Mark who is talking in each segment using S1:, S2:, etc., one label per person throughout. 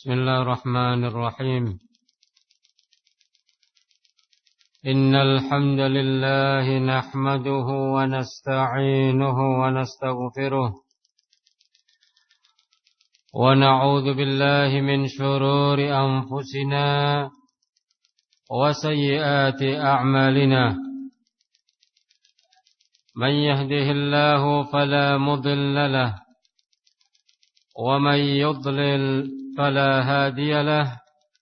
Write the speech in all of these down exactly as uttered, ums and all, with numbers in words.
S1: بسم الله الرحمن الرحيم. إن الحمد لله نحمده ونستعينه ونستغفره ونعوذ بالله من شرور أنفسنا وسيئات أعمالنا. من يهده الله فلا مضل له ومن يضلل فلا هادي له.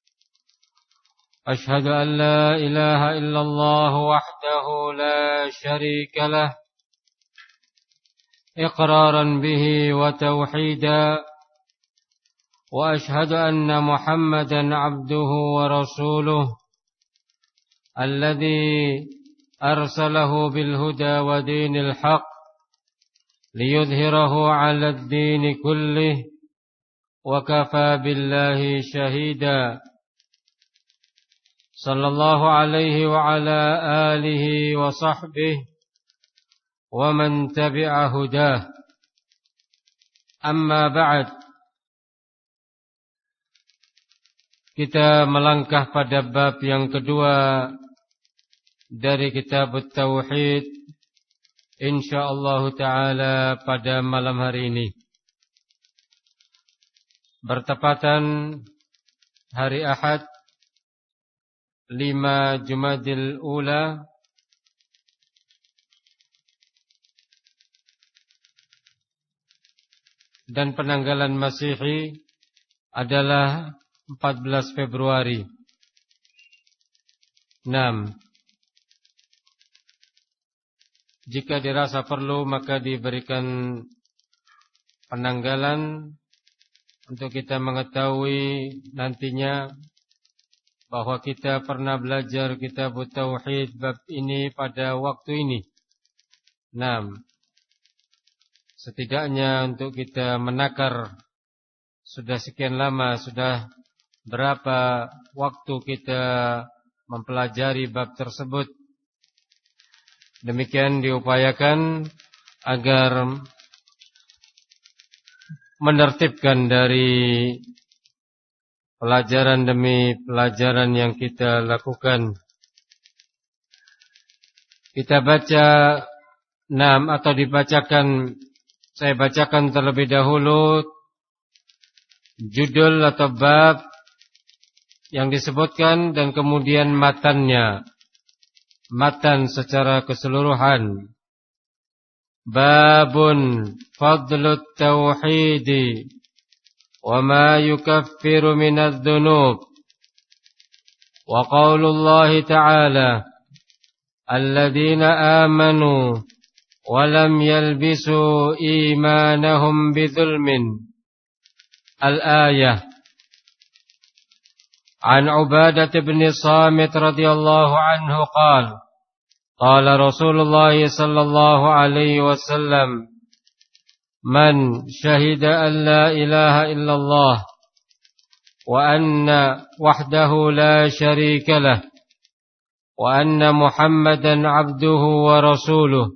S1: أشهد أن لا إله إلا الله وحده لا شريك له إقرارا به وتوحيدا، وأشهد أن محمدا عبده ورسوله الذي أرسله بالهدى ودين الحق ليظهره على الدين كله، وكفى بالله شهيدا. صلى الله عليه وعلى آله وصحبه ومن تبع هداه. أما بعد, kita melangkah pada bab yang kedua dari kitab Tauhid insyaallah taala pada malam hari ini, bertepatan hari Ahad lima Jumadil Ula dan penanggalan Masehi adalah empat belas Februari. enam. Jika dirasa perlu maka diberikan penanggalan untuk kita mengetahui nantinya bahwa kita pernah belajar kitab Tauhid bab ini pada waktu ini. enam. Setidaknya untuk kita menakar sudah sekian lama, sudah berapa waktu kita mempelajari bab tersebut. Demikian diupayakan agar menertibkan dari pelajaran demi pelajaran yang kita lakukan. Kita baca enam atau dibacakan, saya bacakan terlebih dahulu judul atau bab yang disebutkan dan kemudian matannya, matan secara keseluruhan. Babun fadlut tauhidi wa ma yukaffiru minadz dzunub, wa qaulullahi ta'ala alladzina amanu wa lam yalbisu imanahum bidzulmin. Al-ayah. An Ubadah bin Samit radhiyallahu anhu qala qala Rasulullah sallallahu alaihi wasallam man syahida an la ilaha illallah wa anna wahdahu la syarika lah wa anna Muhammadan abduhu wa rasuluh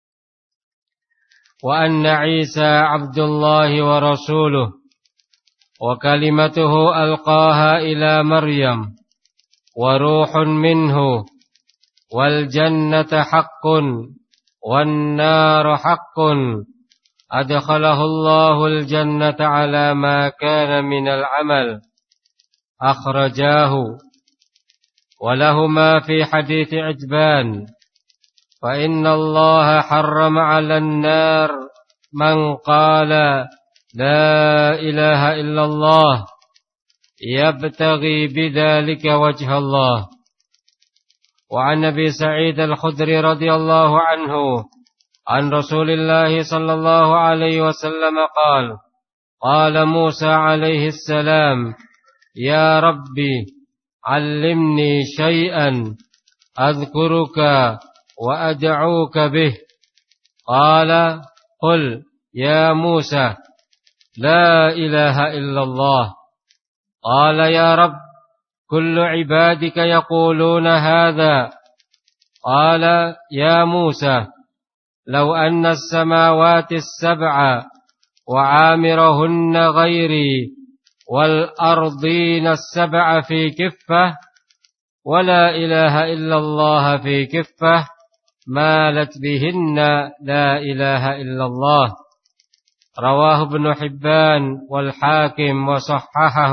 S1: wa anna Isa abdullahi wa rasuluh wa kalimatuhu alqaha ila Maryam wa ruhun minhu wal jannata haqqun wan naru haqqun adkhalahu Allahul jannata ala ma kana minal amal akhrajahu wa lahuma fi hadits Ijban fa inna Allah harrama 'alan nar man qala la ilaha illallah yabtaghi bidzalika wajha Allah. Wa an Nabi Sa'id al-Khudri radhiyallahu anhu an Rasulillah sallallahu alaihi wasallam qala qala Musa alaihi salam ya Rabbi 'allimni syai'an adhkuruka wa ad'uka bih. Qala qul ya Musa la ilaha illallah. Qala ya Rabb kullu ibadika yaquluna hadha. Qala ya Musa law anna as-samawati as-sab'a wa 'amirahunna ghairi والأرضين السبع في كفة ولا إله إلا الله في كفة مالت بهن لا إله إلا الله رواه ابن حبان والحاكم وصححه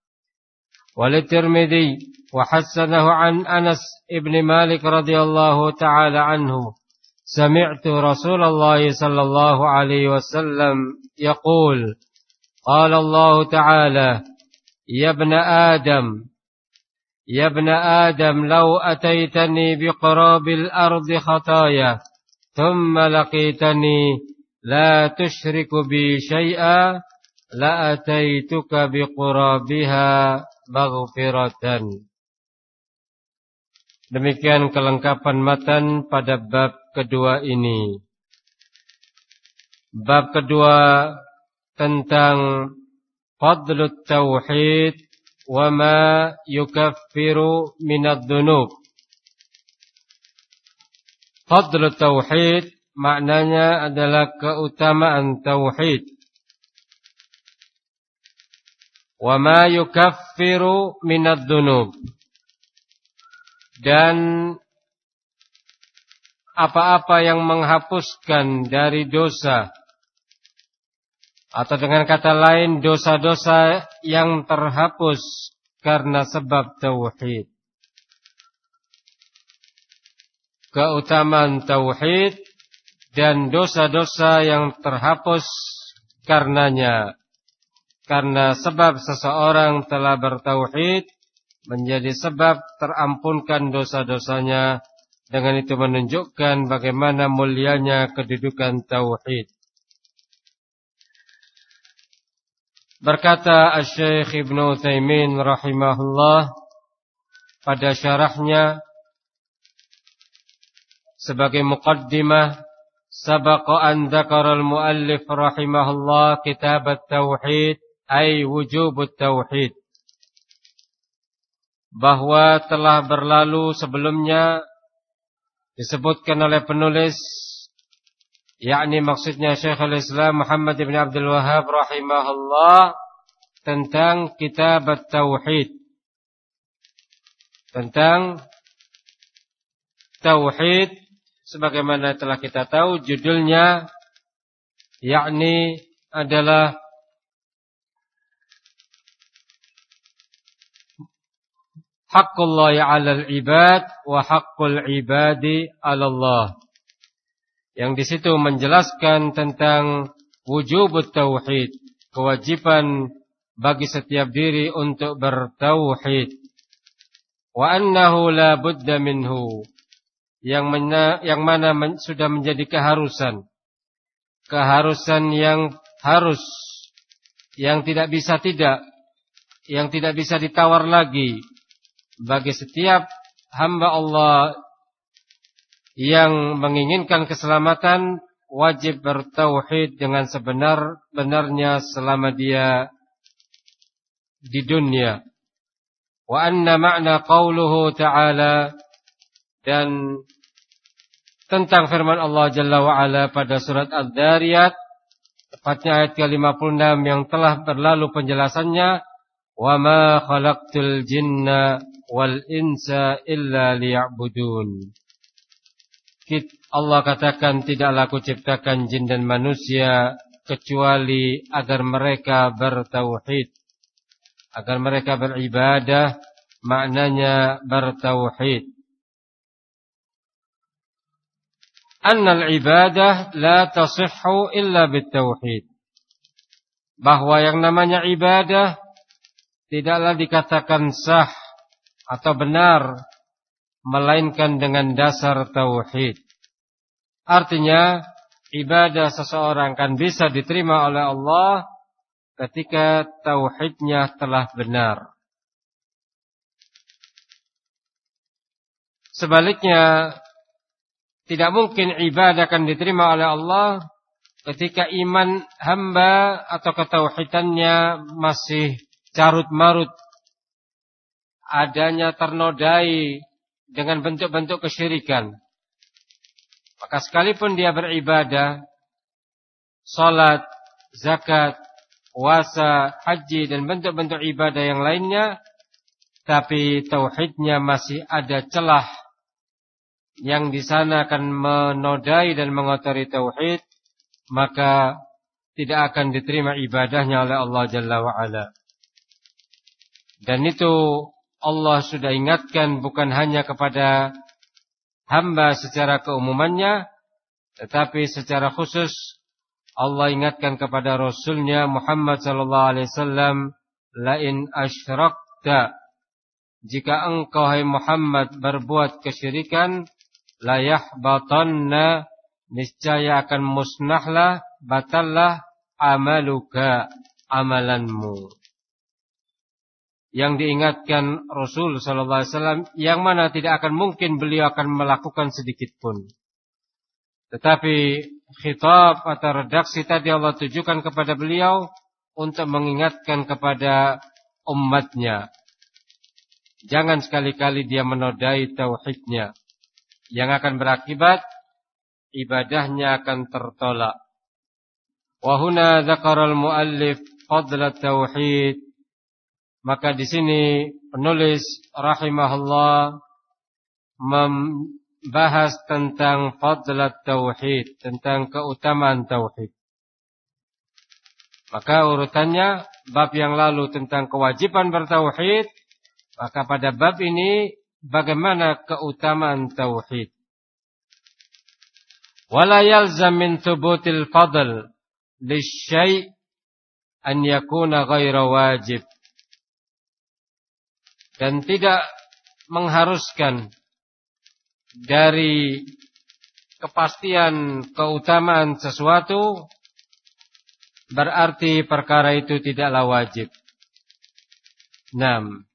S1: وللترمذي وحسنه عن أنس ابن مالك رضي الله تعالى عنه سمعت رسول الله صلى الله عليه وسلم يقول قال الله تعالى يا ابن آدم يا ابن آدم لو أتيتني بقراب الأرض خطايا ثم لقيتني لا تشرك بي شيئا لأتيتك بقرابها مغفرة. Demikian kelengkapan matan pada bab kedua ini. Bab kedua tentang fadlut tauhid wa ma yukaffiru minad dzunub. Fadlut tauhid maknanya adalah keutamaan tauhid. Wa ma yukaffiru minad dzunub. Dan apa-apa yang menghapuskan dari dosa, atau dengan kata lain dosa-dosa yang terhapus karena sebab tauhid. Keutamaan tauhid dan dosa-dosa yang terhapus karenanya. Karena sebab seseorang telah bertauhid menjadi sebab terampunkan dosa-dosanya. Dengan itu menunjukkan bagaimana mulianya kedudukan tauhid. Berkata Asy-Syaikh Ibnu Utsaimin rahimahullah pada syarahnya sebagai muqaddimah, sabaqa an dzakara al-muallif rahimahullah kitab at-tauhid ay wujub at-tauhid. Bahwa telah berlalu sebelumnya disebutkan oleh penulis, yakni maksudnya Syekhul Islam Muhammad bin Abdul Wahhab rahimahullah, tentang kitab at-tauhid, tentang tauhid sebagaimana telah kita tahu judulnya, yakni adalah Haqqullahi 'alal ibad wa haqqul ibadi 'alallah. Yang di situ menjelaskan tentang wujubut tauhid, kewajiban bagi setiap diri untuk bertauhid. Wa annahu la budda minhu, yang mana, yang mana men, sudah menjadi keharusan. Keharusan yang harus, yang tidak bisa tidak, yang tidak bisa ditawar lagi. Bagi setiap hamba Allah yang menginginkan keselamatan, wajib bertauhid dengan sebenar-benarnya selama dia di dunia. Wa anna ma'na qauluhu ta'ala, dan tentang firman Allah Jalla wa'ala pada surat Adz-Dzariyat, tepatnya ayat ke lima puluh enam yang telah berlalu penjelasannya. Wa ma khalaqtul jinna wal insa illa liya'budun. Allah katakan, tidaklah aku ciptakan jin dan manusia kecuali agar mereka bertauhid, agar mereka beribadah, maknanya bertauhid. Annal ibadah la tasihhu illa bitauhid. Bahwa yang namanya ibadah tidaklah dikatakan sah atau benar melainkan dengan dasar tauhid. Artinya ibadah seseorang kan bisa diterima oleh Allah ketika tauhidnya telah benar. Sebaliknya, tidak mungkin ibadah akan diterima oleh Allah ketika iman hamba atau ketauhidannya masih carut-marut, adanya ternodai dengan bentuk-bentuk kesyirikan. Maka sekalipun dia beribadah, salat, zakat, puasa, haji dan bentuk-bentuk ibadah yang lainnya, tapi tauhidnya masih ada celah yang di sana akan menodai dan mengotori tauhid, maka tidak akan diterima ibadahnya oleh Allah Jalla wa Ala. Dan itu Allah sudah ingatkan bukan hanya kepada hamba secara keumumannya, tetapi secara khusus Allah ingatkan kepada Rasulnya Muhammad sallallahu alaihi wasallam, "Lain asyrakta," jika engkau hai Muhammad berbuat kesyirikan, la yahbatanna, niscaya akan musnahlah, batallah amaluka, amalanmu. Yang diingatkan Rasul sallallahu alaihi wasallam, yang mana tidak akan mungkin beliau akan melakukan sedikit pun. Tetapi khitab atau redaksi tadi Allah tujukan kepada beliau untuk mengingatkan kepada umatnya. Jangan sekali-kali dia menodai tauhidnya, yang akan berakibat ibadahnya akan tertolak. Wa huna dzakara al-muallif fadla tauhid. Maka di sini penulis rahimahullah membahas tentang fadlat tauhid, tentang keutamaan tauhid. Maka urutannya bab yang lalu tentang kewajiban bertauhid, maka pada bab ini bagaimana keutamaan tauhid. Wala yalzam min thubutil fadl lisyai' an yakuna ghaira wajib. Dan tidak mengharuskan dari kepastian keutamaan sesuatu berarti perkara itu tidaklah wajib. Naam.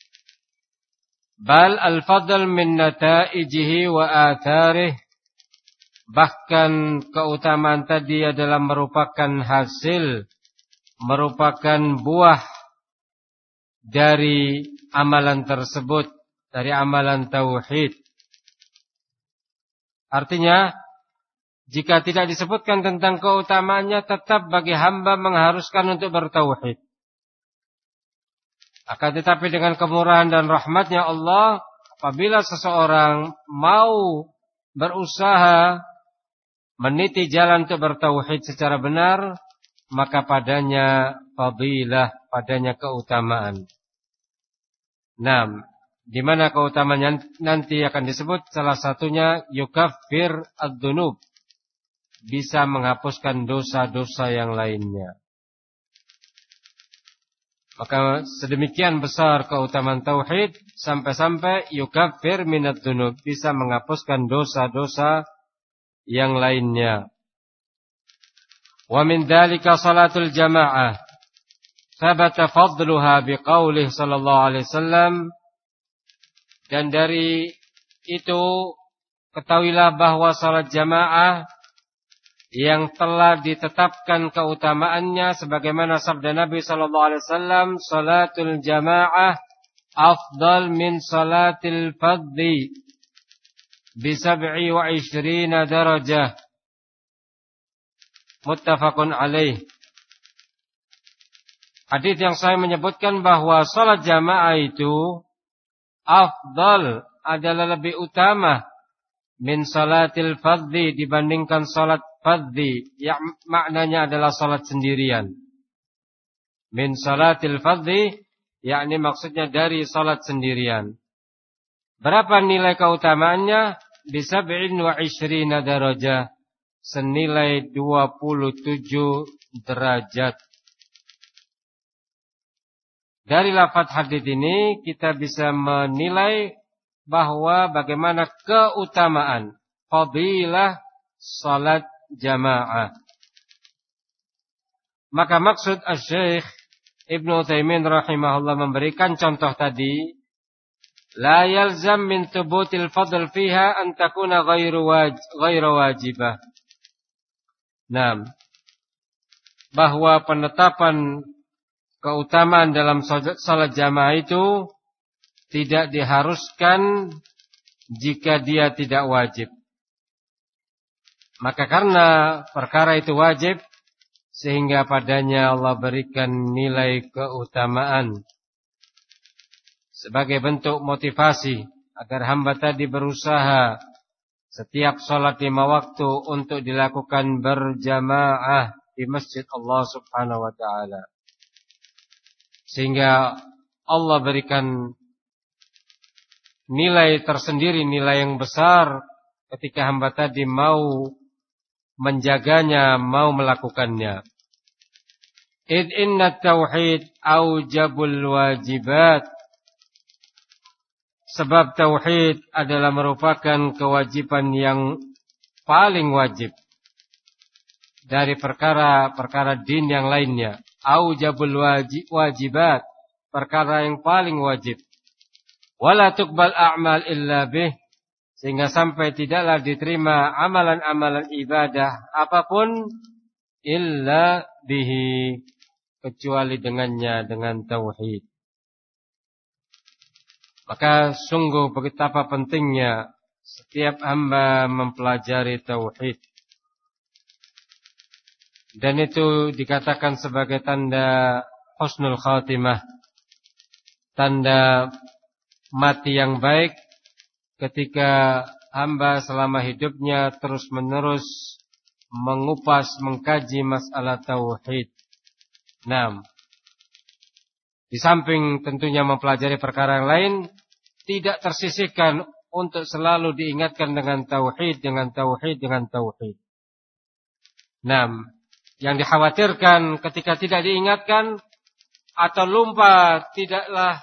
S1: Bal al-fadl min nataijihi wa atharih. Bahkan keutamaan tadi adalah merupakan hasil, merupakan buah dari amalan tersebut, dari amalan tauhid. Artinya, jika tidak disebutkan tentang keutamaannya, tetap bagi hamba mengharuskan untuk bertauhid. Akan tetapi dengan kemurahan dan rahmatnya Allah, apabila seseorang mau berusaha meniti jalan untuk bertauhid secara benar, maka padanya fadilah, padanya keutamaan. Nah, di mana keutamaannya nanti akan disebut, salah satunya yukaffir ad-dunub, bisa menghapuskan dosa-dosa yang lainnya. Maka sedemikian besar keutamaan tauhid sampai-sampai yukaffir minad dunub, bisa menghapuskan dosa-dosa yang lainnya. Wa min dzalika salatul jamaah. Thabata fadluha biqaulih sallallahu alaihi wasallam. Dan dari itu ketahuilah bahwa salat jamaah yang telah ditetapkan keutamaannya sebagaimana sabda Nabi sallallahu alaihi wasallam, salatul jamaah afdal min salatil fardhi bi sab'i wa ishrina darajah. Muttafaqun alaih. Hadis yang saya menyebutkan bahwa salat jamaah itu afdal, adalah lebih utama min salatil fardhi, dibandingkan salat fardhi, yang maknanya adalah salat sendirian. Min salatil fardhi, yakni maksudnya dari salat sendirian. Berapa nilai keutamaannya? Bisab'in wa ishrina darajah, senilai dua puluh tujuh derajat. Dari lafaz hadis ini kita bisa menilai bahwa bagaimana keutamaan fadilah salat jamaah. Maka maksud Asy-Syaikh Ibnu Utsaimin rahimahullah memberikan contoh tadi, la yalzam min thubutil fadl fiha an takuna ghairu waj ghairu wajibah. Nah, bahwa penetapan keutamaan dalam salat jamaah itu tidak diharuskan jika dia tidak wajib. Maka karena perkara itu wajib, sehingga padanya Allah berikan nilai keutamaan sebagai bentuk motivasi agar hamba tadi berusaha setiap sholat lima waktu untuk dilakukan berjamaah di masjid Allah Subhanahu wa taala. Sehingga Allah berikan nilai tersendiri, nilai yang besar ketika hamba tadi mau menjaganya, mau melakukannya. Id inna tauhid aujabul wajibat. Sebab tauhid adalah merupakan kewajiban yang paling wajib dari perkara-perkara din yang lainnya. Aujabul wajib, wajibat, perkara yang paling wajib. Wala tuqbal a'mal illa bih, sehingga sampai tidaklah diterima amalan-amalan ibadah apapun illa bihi, kecuali dengannya, dengan tauhid. Maka sungguh betapa pentingnya setiap hamba mempelajari tauhid. Dan itu dikatakan sebagai tanda husnul khatimah, tanda mati yang baik, ketika hamba selama hidupnya terus-menerus mengupas, mengkaji masalah tauhid. Nah, di samping tentunya mempelajari perkara yang lain, tidak tersisihkan untuk selalu diingatkan dengan tauhid, dengan tauhid, dengan tauhid. Nah, yang dikhawatirkan ketika tidak diingatkan atau lupa, tidaklah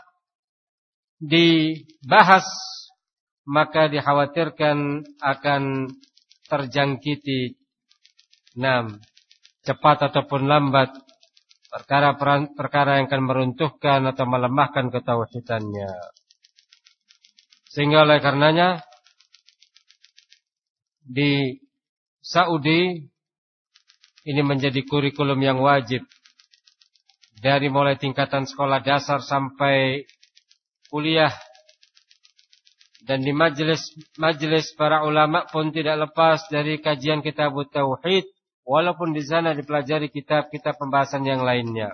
S1: dibahas, maka dikhawatirkan akan terjangkiti, nah, cepat ataupun lambat, perkara-perkara yang akan meruntuhkan atau melemahkan ketauhidannya. Sehingga oleh karenanya di Saudi ini menjadi kurikulum yang wajib, dari mulai tingkatan sekolah dasar sampai kuliah. Dan di majelis-majelis para ulama pun tidak lepas dari kajian kitab tauhid, walaupun di sana dipelajari kitab-kitab pembahasan yang lainnya.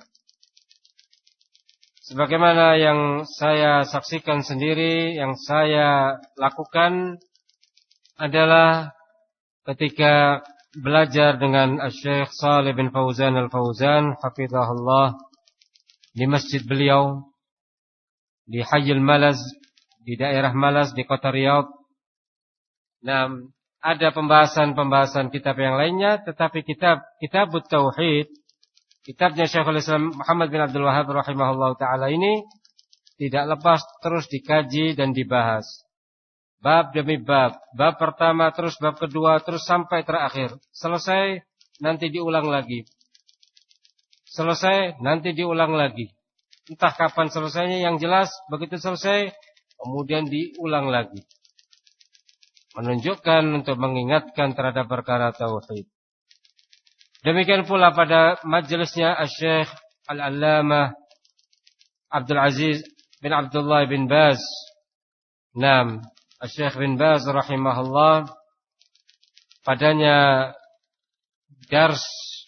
S1: Sebagaimana yang saya saksikan sendiri, yang saya lakukan adalah ketika belajar dengan Syekh Shalih bin Fauzan Al-Fauzan hafizahullah di masjid beliau di Hayyul Malaz, di daerah Malaz di kota Riyadh. Nah, ada pembahasan-pembahasan kitab yang lainnya, tetapi kitab kitab tauhid, kitabnya Syekhul Islam Muhammad bin Abdul Wahhab rahimahullah ta'ala ini tidak lepas terus dikaji dan dibahas. Bab demi bab. Bab pertama, terus bab kedua, terus sampai terakhir. Selesai, nanti diulang lagi. Selesai, nanti diulang lagi. Entah kapan selesainya, yang jelas begitu selesai, kemudian diulang lagi. Menunjukkan untuk mengingatkan terhadap perkara tauhid. Demikian pula pada majelisnya Syekh Al-Allamah Abdul Aziz bin Abdullah bin Baz. Naam, Syekh bin Baz rahimahullah, padanya dars,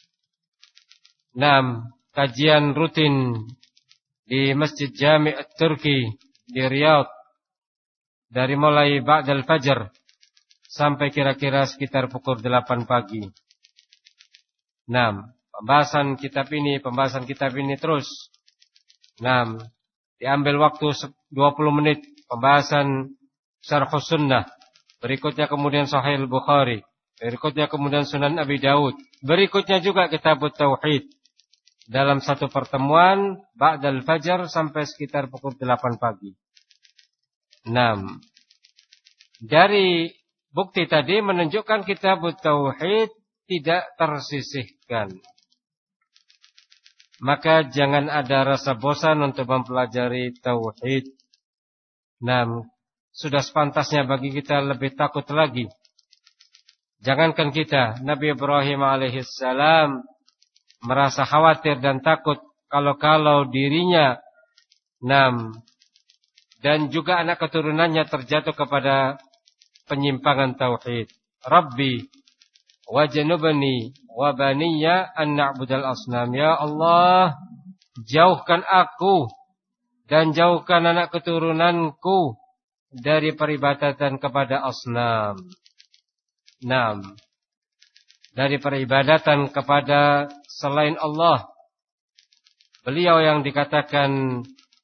S1: naam, kajian rutin di Masjid Jami' At-Turki di Riyadh dari mulai ba'dal fajr sampai kira-kira sekitar pukul delapan pagi. Naam, pembahasan kitab ini, pembahasan kitab ini terus. Naam, diambil waktu dua puluh menit pembahasan Syarhus Sunnah, berikutnya kemudian Sahih Al-Bukhari, berikutnya kemudian Sunan Abi Daud, berikutnya juga Kitab Tauhid. Dalam satu pertemuan ba'dal fajar sampai sekitar pukul delapan pagi. enam. Dari bukti tadi menunjukkan Kitab Tauhid tidak tersisihkan. Maka jangan ada rasa bosan untuk mempelajari tauhid. enam. Sudah sepantasnya bagi kita lebih takut lagi. Jangankan kita, Nabi Ibrahim alaihissalam merasa khawatir dan takut kalau-kalau dirinya, enam, dan juga anak keturunannya terjatuh kepada penyimpangan tauhid. Rabbi wajnubni wa baniya an na'budal asnam. Ya Allah, jauhkan aku dan jauhkan anak keturunanku dari peribadatan kepada asnam. Naam. Dari peribadatan kepada selain Allah. Beliau yang dikatakan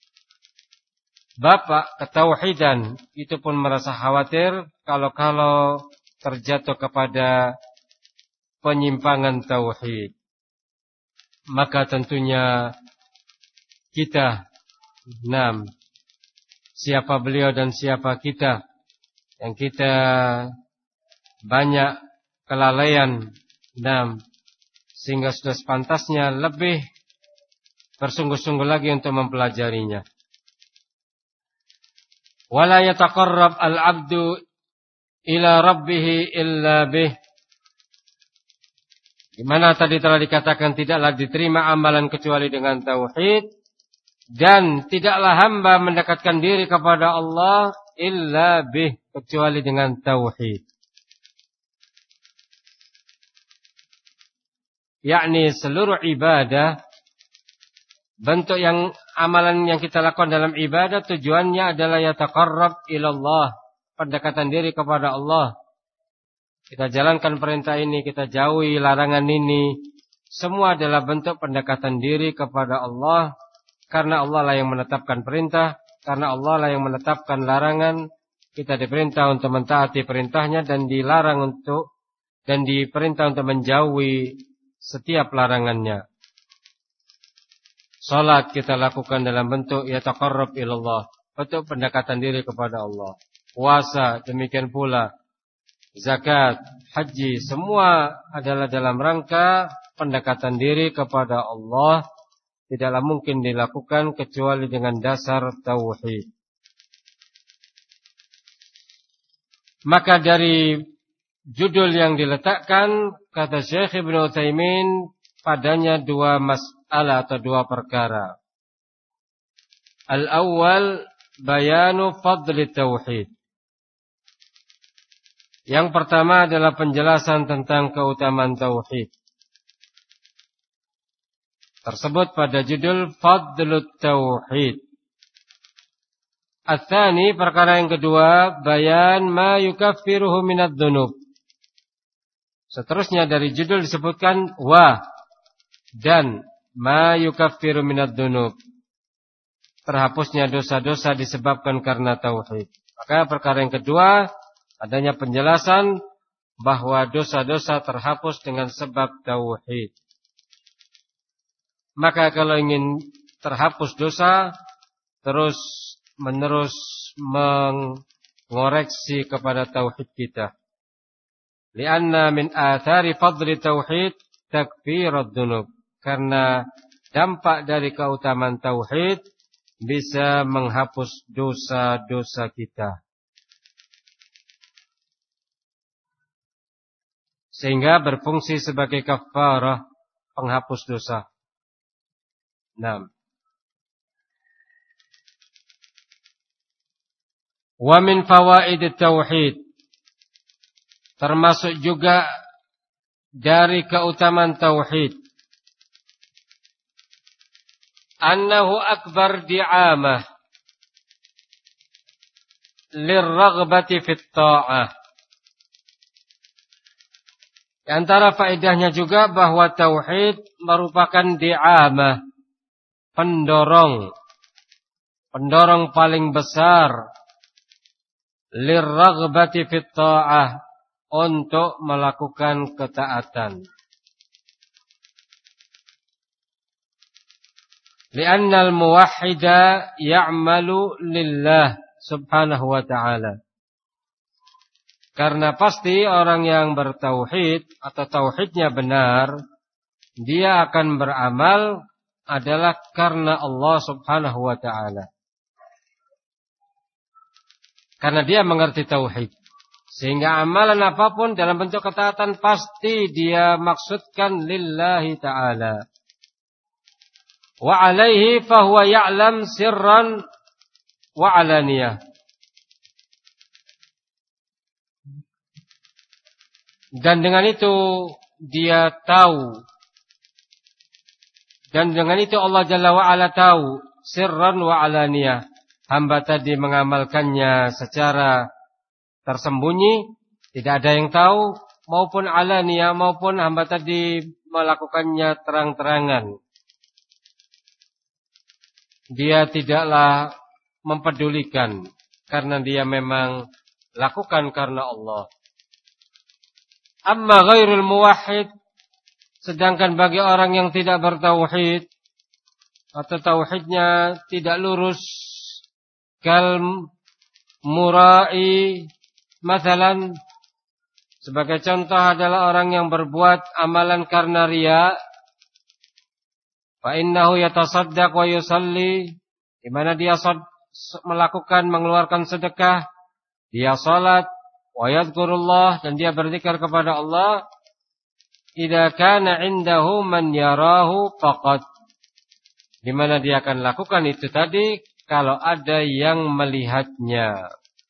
S1: bapak ketauhidan itu pun merasa khawatir kalau-kalau terjatuh kepada penyimpangan tauhid. Maka tentunya kita, enam, siapa beliau dan siapa kita yang kita banyak kelalaian, enam, sehingga sudah sepantasnya lebih bersungguh-sungguh lagi untuk mempelajarinya. Wala yataqarrab al-'abdu ila rabbih illa bih. Di mana tadi telah dikatakan tidaklah diterima amalan kecuali dengan tauhid, dan tidaklah hamba mendekatkan diri kepada Allah illa bih, kecuali dengan tauhid. Yakni seluruh ibadah, bentuk yang amalan yang kita lakukan dalam ibadah tujuannya adalah yataqarrab ilallah, pendekatan diri kepada Allah. Kita jalankan perintah ini, kita jauhi larangan ini, semua adalah bentuk pendekatan diri kepada Allah, karena Allah lah yang menetapkan perintah, karena Allah lah yang menetapkan larangan. Kita diperintah untuk mentaati perintahnya dan dilarang untuk dan diperintah untuk menjauhi setiap larangannya. Salat kita lakukan dalam bentuk yataqarrab ilallah, bentuk pendekatan diri kepada Allah. Puasa demikian pula. Zakat, haji, semua adalah dalam rangka pendekatan diri kepada Allah. Tidaklah mungkin dilakukan kecuali dengan dasar tauhid. Maka dari judul yang diletakkan, kata Syekh Ibnu Utsaimin, padanya dua masalah atau dua perkara. Al-awwal bayanu fadli tauhid. Yang pertama adalah penjelasan tentang keutamaan tauhid. Tersebut pada judul Fadlut Tauhid. Ats-tsani, perkara yang kedua, bayan ma yukaffiruhu minadz dzunub. Seterusnya dari judul disebutkan wa dan ma yukaffiru minadz dzunub. Terhapusnya dosa-dosa disebabkan karena tauhid. Maka perkara yang kedua, adanya penjelasan bahwa dosa-dosa terhapus dengan sebab tauhid. Maka kalau ingin terhapus dosa, terus menerus mengoreksi kepada tauhid kita. Lianna min athari fadli tauhid takfirud dzunub. Karena dampak dari keutamaan tauhid bisa menghapus dosa-dosa kita. Sehingga berfungsi sebagai kafarah, penghapus dosa. Naam. Wa min fawaidit tauhid, termasuk juga dari keutamaan tauhid, annahu akbar di'amah lirraghbati fit ta'ah. Di antara faedahnya juga bahwa tauhid merupakan di'amah, pendorong, pendorong paling besar lirraghbati fit ta'ah, untuk melakukan ketaatan. Li'annal muwahhida ya'malu lillah subhanahu wa ta'ala. Karena pasti orang yang bertauhid atau tauhidnya benar, dia akan beramal adalah karena Allah subhanahu wa ta'ala. Karena dia mengerti tauhid. Sehingga amalan apapun dalam bentuk ketaatan pasti dia maksudkan lillahi ta'ala. Wa alaihi fahuwa ya'lam sirran wa alaniyah. Dan dengan itu dia tahu. Dan dengan itu Allah Jalla wa'ala tahu sirran wa alaniyah. Hamba tadi mengamalkannya secara tersembunyi, tidak ada yang tahu, maupun alaniyah, maupun hamba tadi melakukannya terang-terangan. Dia tidaklah mempedulikan, karena dia memang lakukan karena Allah. Amma ghairul muwahhid, sedangkan bagi orang yang tidak bertauhid atau tauhidnya tidak lurus, kal murai, masalan, sebagai contoh adalah orang yang berbuat amalan karena riya, fa innahu yatasaddaq wa yusalli, di mana dia melakukan mengeluarkan sedekah, dia salat, wa yadhkurullah, dan dia berzikir kepada Allah. Idza kana indahu man yarahu faqat, di mana dia akan lakukan itu tadi kalau ada yang melihatnya.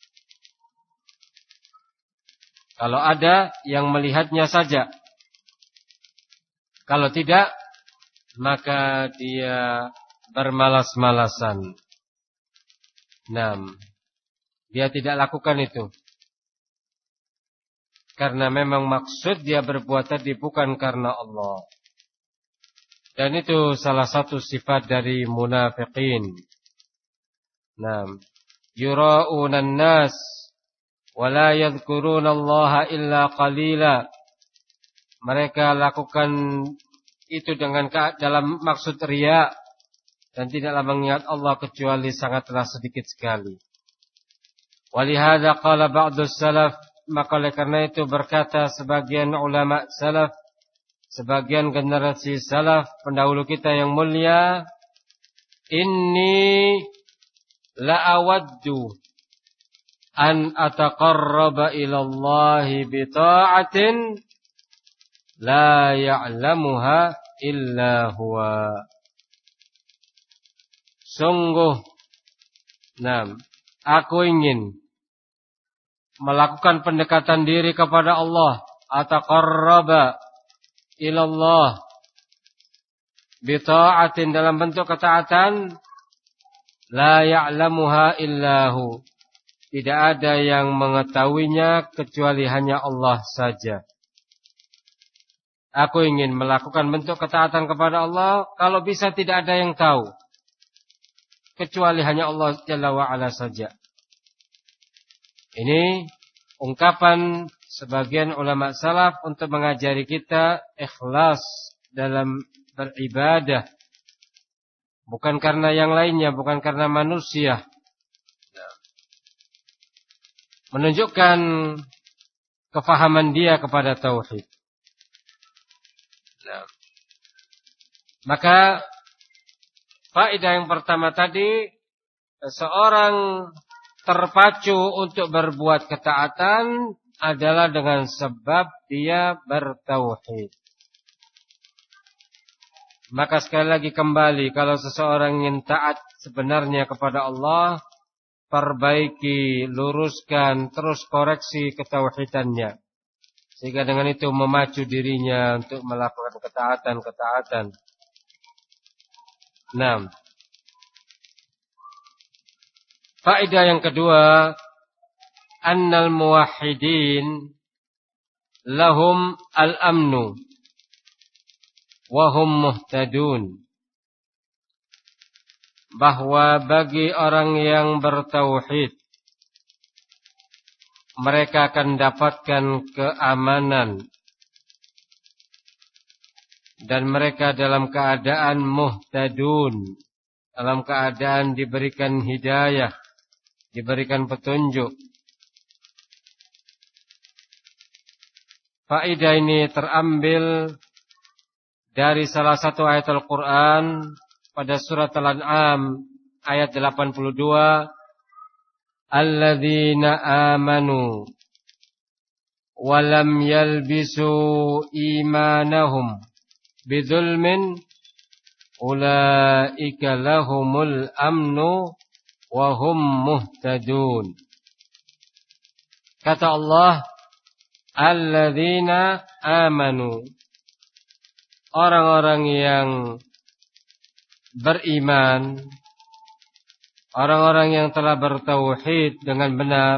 S1: Kalau ada yang melihatnya saja. Kalau tidak, maka dia bermalas-malasan. Nah, dia tidak lakukan itu. Karena memang maksud dia berbuat tadi bukan karena Allah. Dan itu salah satu sifat dari munafiqin. Nah, yura'unan nas wa la yadhkuruna Allah illa qalila. Mereka lakukan itu dengan dalam maksud riya, dan tidaklah mengingat Allah kecuali sangatlah sedikit sekali. Walihada qala ba'dus salaf, maka oleh karena itu berkata sebagian ulama salaf, sebagian generasi salaf pendahulu kita yang mulia, inni la awaddu an ataqarraba ila Allah bi ta'atin la ya'lamuha illa huwa. Sungguh, nah, aku ingin melakukan pendekatan diri kepada Allah, ataqarraba ilallah bi ta'atin, dalam bentuk ketaatan, la ya'lamuha illahu, tidak ada yang mengetahuinya kecuali hanya Allah saja. Aku ingin melakukan bentuk ketaatan kepada Allah, kalau bisa tidak ada yang tahu kecuali hanya Allah Jalla wa'ala saja. Ini ungkapan sebagian ulama salaf untuk mengajari kita ikhlas dalam beribadah. Bukan karena yang lainnya, bukan karena manusia. Menunjukkan kefahaman dia kepada tauhid. Nah, maka faedah yang pertama tadi, seseorang terpacu untuk berbuat ketaatan adalah dengan sebab dia bertauhid. Maka sekali lagi kembali, kalau seseorang ingin taat sebenarnya kepada Allah, perbaiki, luruskan, terus koreksi ketauhidannya. Sehingga dengan itu memacu dirinya untuk melakukan ketaatan-ketaatan. Nah, faedah yang kedua, annal muwahhidin lahum al-amnu wa hum muhtadun. Bahwa bagi orang yang bertauhid, mereka akan dapatkan keamanan, dan mereka dalam keadaan muhtadun, dalam keadaan diberikan hidayah, diberikan petunjuk. Faedah ini terambil dari salah satu ayat Al-Quran pada surat Al-An'am ayat delapan puluh dua. Alladzina amanu wa lam yalbisu imanahum bidzulmin ulaika lahumul amnu wa hum muhtadun. Kata Allah, alladzina amanu, orang-orang yang beriman, orang-orang yang telah bertauhid dengan benar,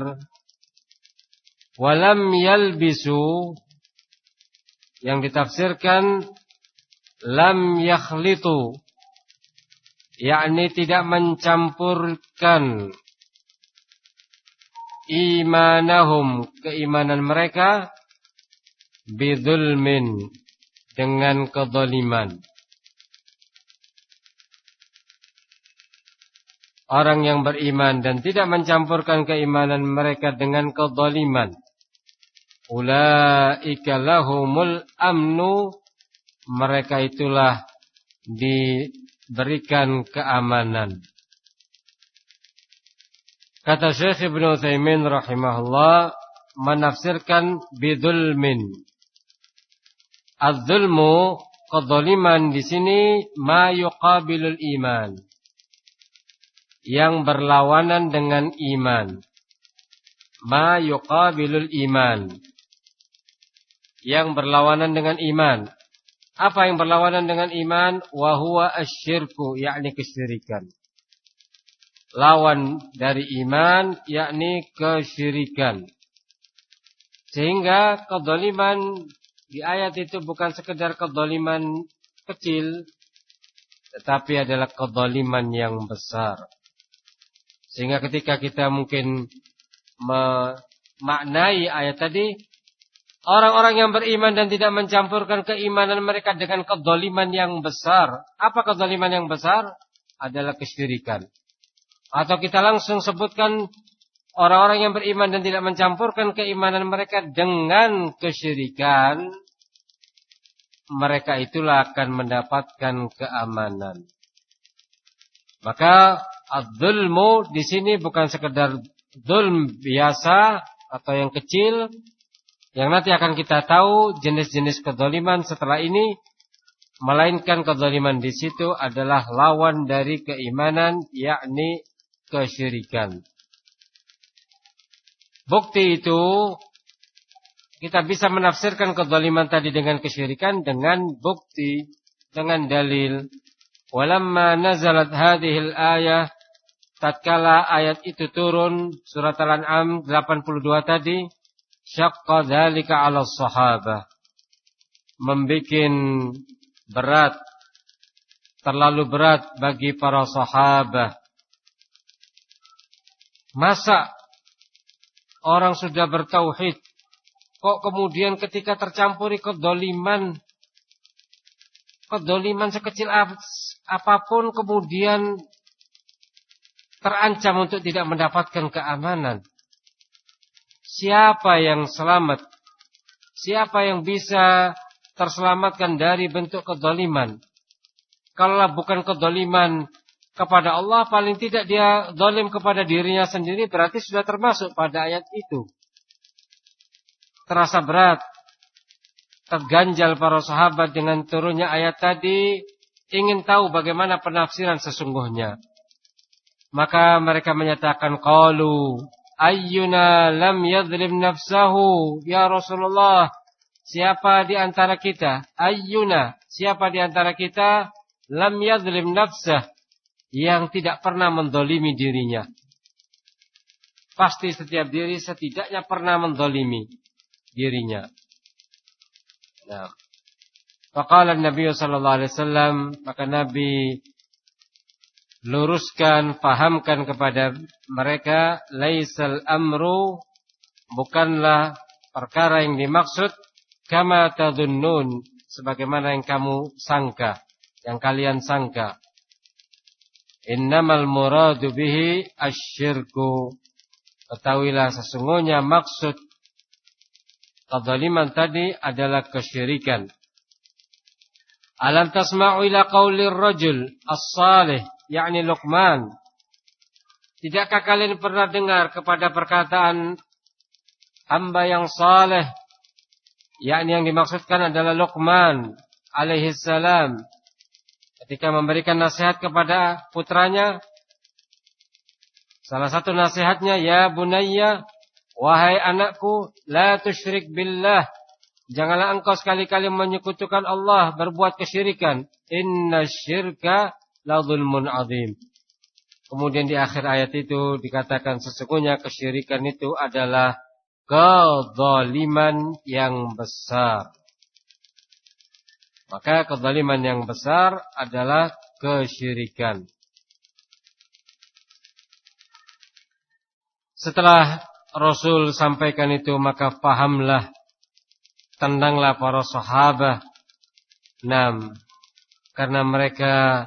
S1: walam yalbisu, yang ditafsirkan lam yakhlitu, yakni tidak mencampurkan imanahum, keimanan mereka, bidzulmin, dengan kezaliman. Orang yang beriman dan tidak mencampurkan keimanan mereka dengan kezaliman, ulaika lahumul amnu, mereka itulah diberikan keamanan. Kata Syekh Ibnu Utsaimin rahimahullah menafsirkan bidzulmin. Az-zulmu, kezaliman di sini ma yuqabilul iman, yang berlawanan dengan iman. Ma yuqabilul iman, yang berlawanan dengan iman. Apa yang berlawanan dengan iman? Wa huwa asyirku, yakni kesyirikan. Lawan dari iman, yakni kesyirikan. Sehingga kezaliman di ayat itu bukan sekedar kezaliman kecil, tetapi adalah kezaliman yang besar. Sehingga ketika kita mungkin memaknai ayat tadi, orang-orang yang beriman dan tidak mencampurkan keimanan mereka dengan kezaliman yang besar. Apa kezaliman yang besar? Adalah kesyirikan. Atau kita langsung sebutkan orang-orang yang beriman dan tidak mencampurkan keimanan mereka dengan kesyirikan, mereka itulah akan mendapatkan keamanan. Maka az-zulmu di sini bukan sekedar zulm biasa atau yang kecil, yang nanti akan kita tahu jenis-jenis kezaliman setelah ini, melainkan kezaliman di situ adalah lawan dari keimanan, yakni kesyirikan. Bukti itu kita bisa menafsirkan kezaliman tadi dengan kesyirikan dengan bukti, dengan dalil. Walamma nazalat hadhil ayah, tatkala ayat itu turun, surat Al-An'am delapan puluh dua tadi, syaqqa dzalika 'ala sahabah, membikin berat, terlalu berat bagi para sahabat. Masa orang sudah bertauhid, kok kemudian ketika tercampuri kedzaliman, kedzaliman sekecil apapun kemudian terancam untuk tidak mendapatkan keamanan. Siapa yang selamat? Siapa yang bisa terselamatkan dari bentuk kedzaliman? Kalau bukan kedzaliman kepada Allah, paling tidak dia zalim kepada dirinya sendiri, berarti sudah termasuk pada ayat itu. Terasa berat, terganjal para sahabat dengan turunnya ayat tadi, ingin tahu bagaimana penafsiran sesungguhnya. Maka mereka menyatakan, qalu ayyuna lam yadhlim nafsahu ya Rasulullah, siapa di antara kita, ayyuna, siapa di antara kita lam yadhlim nafsah, yang tidak pernah mendolimi dirinya. Pasti setiap diri setidaknya pernah mendolimi dirinya. Nah, faqala Nabi sallallahu alaihi wasallam, maka Nabi luruskan, fahamkan kepada mereka, laisal amru, bukanlah perkara yang dimaksud, kama tadhunnun, sebagaimana yang kamu sangka, yang kalian sangka. Innamal muradu bihi asyirku, ketahuilah sesungguhnya maksud kezaliman tadi adalah kesyirikan. Alam tasma'u ila qaulir rajul as-salih, yakni Luqman. Tidakkah kalian pernah dengar kepada perkataan hamba yang saleh, yakni yang dimaksudkan adalah Luqman alaihi salam, ketika memberikan nasihat kepada putranya. Salah satu nasihatnya, ya bunayya, wahai anakku, la tusyrik billah, Janganlah engkau sekali-kali menyekutukan Allah, berbuat kesyirikan. Inna syirka la zulmun azim. Kemudian di akhir ayat itu dikatakan sesungguhnya kesyirikan itu adalah kezaliman yang besar. Maka kezaliman yang besar adalah kesyirikan. Setelah Rasul sampaikan itu, maka pahamlah, tendanglah para sahabat. Nam, karena mereka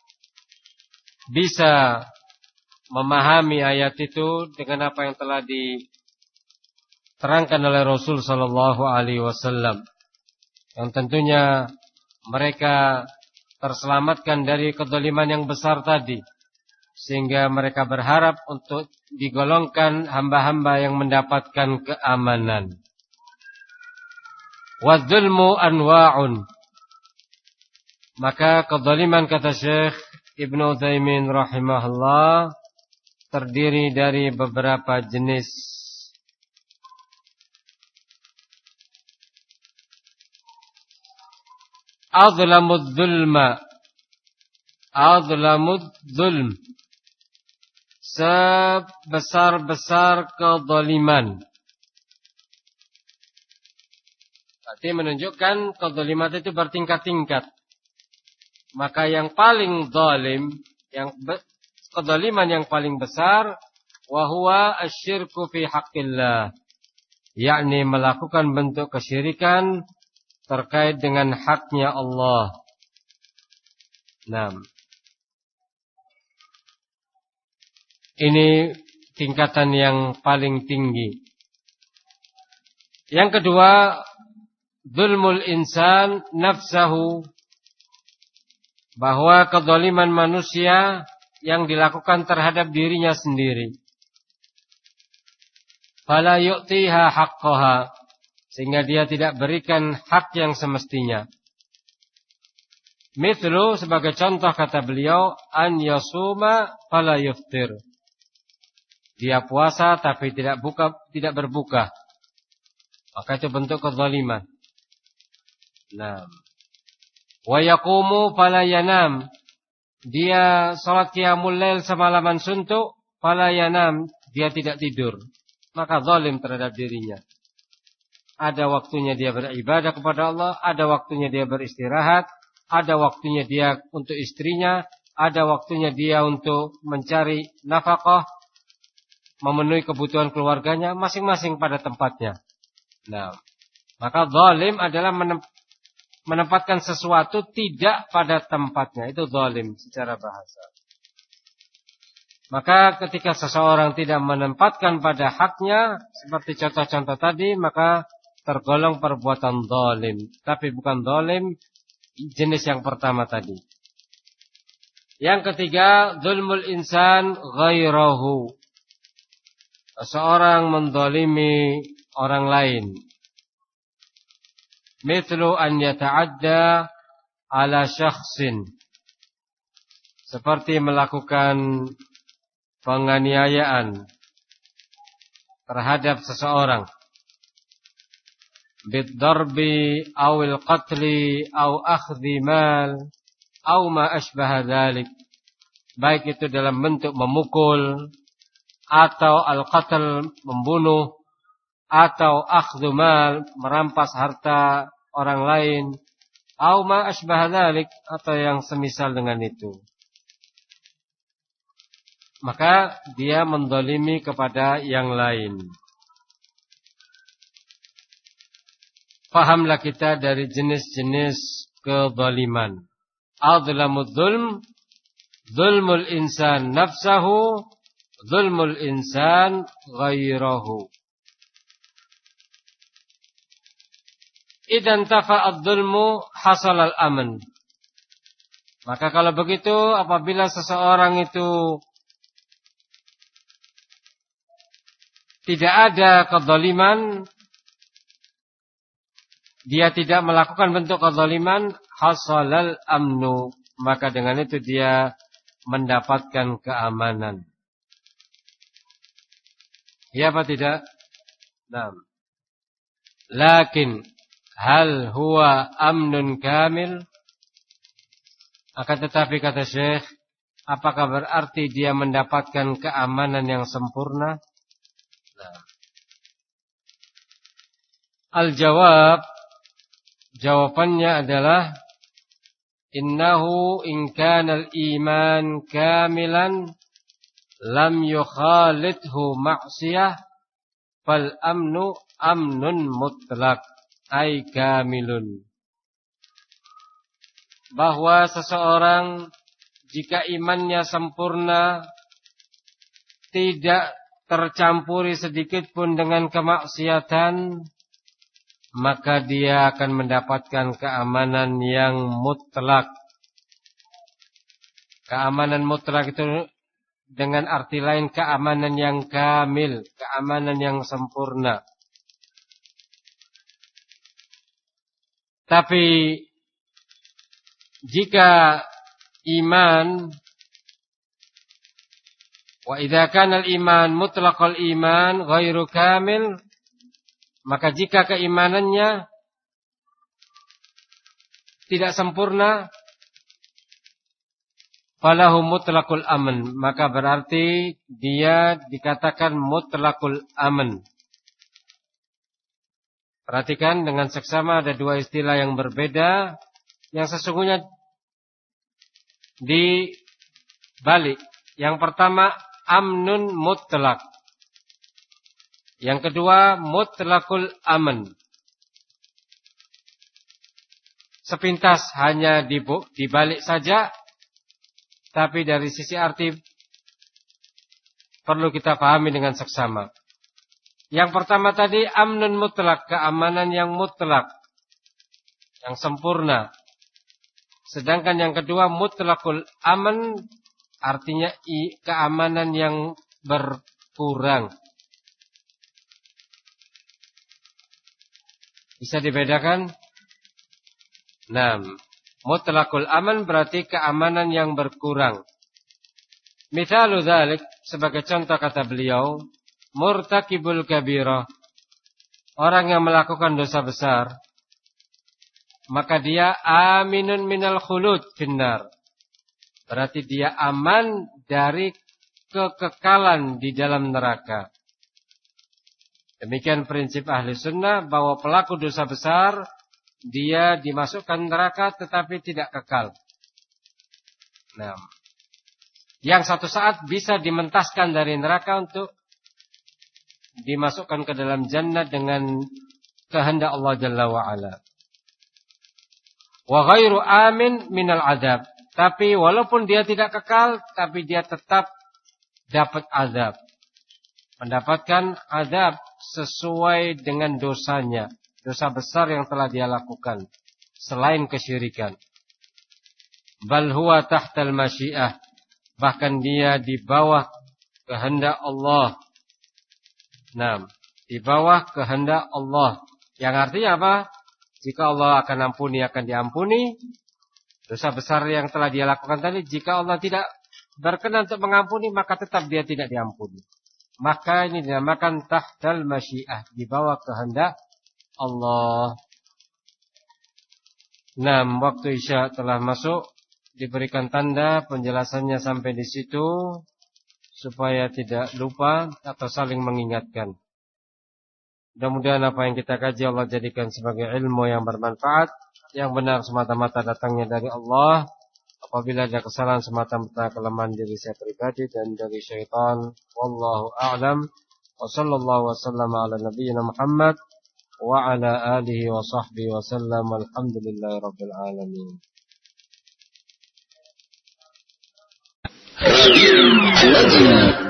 S1: bisa memahami ayat itu dengan apa yang telah diterangkan oleh Rasul sallallahu alaihi wasallam. Yang tentunya mereka terselamatkan dari kezaliman yang besar tadi, sehingga mereka berharap untuk digolongkan hamba-hamba yang mendapatkan keamanan. Wadzulmu anwa'un. Maka kezaliman, kata Syekh Ibnu Utsaimin rahimahullah, terdiri dari beberapa jenis. Azlamud dzulma, azlamud dzulm, sebesar-besar kezaliman. Berarti menunjukkan kezaliman itu bertingkat-tingkat. Maka yang paling zalim, yang kezaliman yang paling besar, wa huwa asyirku fi haqqillah, yakni melakukan bentuk kesyirikan terkait dengan haknya Allah. Nah, ini tingkatan yang paling tinggi. Yang kedua, dzulmul insan nafsahu, bahwa kezaliman manusia yang dilakukan terhadap dirinya sendiri. Fala yu'tiha haqqaha, sehingga dia tidak berikan hak yang semestinya. Mithlu, sebagai contoh kata beliau, an yasuma fala yuftir. Dia puasa tapi tidak buka, tidak berbuka. Maka itu bentuk kezaliman. Nah, wa yaqumu fala yanam. Dia salat qiyamul lail semalaman suntuk, fala yanam, dia tidak tidur. Maka zalim terhadap dirinya. Ada waktunya dia beribadah kepada Allah, ada waktunya dia beristirahat, ada waktunya dia untuk istrinya, ada waktunya dia untuk mencari nafkah, memenuhi kebutuhan keluarganya, masing-masing pada tempatnya. Nah, maka zalim adalah menem- menempatkan sesuatu tidak pada tempatnya. Itu zalim secara bahasa. Maka ketika seseorang tidak menempatkan pada haknya, seperti contoh-contoh tadi, maka tergolong perbuatan zalim. Tapi bukan zalim jenis yang pertama tadi. Yang ketiga, zulmul insan ghairahu. Seseorang menzalimi orang lain. Mithlu an yata'adda ala syakhsin, seperti melakukan penganiayaan terhadap seseorang. Bid-darbi awil qatli aw akhdhi mal aw ma ashbaha dzalik. Baik itu dalam bentuk memukul, atau al-qatl, membunuh, atau akhdhu mal, merampas harta orang lain, aw ma ashbaha dzalik, atau yang semisal dengan itu. Maka dia menzalimi kepada yang lain. Fahamlah kita dari jenis-jenis kezaliman. Adzlamudz zulm, zulmul insan nafsahu, zulmul insan ghairahu. Idan tafa'ad zulmu hasal al-aman. Maka kalau begitu, apabila seseorang itu tidak ada kezaliman, dia tidak melakukan bentuk kezaliman, hasalal amnu, maka dengan itu dia mendapatkan keamanan. Ya apa tidak? Nah. Lakin hal huwa amnun kamil? Akan tetapi kata Syekh, apakah berarti dia mendapatkan keamanan yang sempurna? Nah. Al-jawab, jawabannya adalah innahu in kana al-iman kamilan lam yukhalidhu ma'siyah fal amnu amnun mutlaq ay kamilun. Bahwa seseorang jika imannya sempurna, tidak tercampuri sedikit pun dengan kemaksiatan, maka dia akan mendapatkan keamanan yang mutlak. Keamanan mutlak itu dengan arti lain keamanan yang kamil, keamanan yang sempurna. Tapi jika iman, wa idza kana al-iman mutlaqal iman ghairu kamil, maka jika keimanannya tidak sempurna, falahu mutlaqul aman, maka berarti dia dikatakan mutlaqul aman. Perhatikan, dengan seksama ada dua istilah yang berbeda, yang sesungguhnya dibalik. Yang pertama amnun mutlaq, yang kedua mutlaqul aman. Sepintas hanya dibalik saja, tapi dari sisi arti perlu kita pahami dengan seksama. Yang pertama tadi amnun mutlaq, keamanan yang mutlak, yang sempurna. Sedangkan yang kedua mutlaqul aman, artinya keamanan yang berkurang. Bisa dibedakan? Nah, mutlaqul aman berarti keamanan yang berkurang. Mithalu dzalik, sebagai contoh kata beliau, murtakibul kabirah, orang yang melakukan dosa besar, maka dia aminun minal khulud finnar, berarti dia aman dari kekekalan di dalam neraka. Demikian prinsip ahli sunnah, bahwa pelaku dosa besar dia dimasukkan neraka tetapi tidak kekal. Nah, yang satu saat bisa dimentaskan dari neraka untuk dimasukkan ke dalam jannah dengan kehendak Allah Jalla wa'ala. Wa ghairu amin minal adab, tapi walaupun dia tidak kekal, tapi dia tetap dapat azab, mendapatkan azab sesuai dengan dosanya, dosa besar yang telah dia lakukan selain kesyirikan. Bal huwa tahtal masyiah, bahkan dia di bawah kehendak Allah. Nah, di bawah kehendak Allah, yang artinya apa? Jika Allah akan ampuni, akan diampuni. Dosa besar yang telah dia lakukan tadi, jika Allah tidak berkenan untuk mengampuni, maka tetap dia tidak diampuni. Maka ini dinamakan tahtal masyiah, di bawah kehendak Allah. Nah, waktu Isya telah masuk, diberikan tanda penjelasannya sampai di situ supaya tidak lupa atau saling mengingatkan. Mudah-mudahan apa yang kita kaji Allah jadikan sebagai ilmu yang bermanfaat, yang benar semata-mata datangnya dari Allah. Apabila ada kesalahan semata-mata kelemahan diri saya pribadi dan dari syaitan. Wallahu a'lam. Wa sallallahu wa sallama ala nabiyyina Muhammad wa ala alihi wa sahbihi wa sallam. Alhamdulillahi rabbil alamin. Radio Lajnah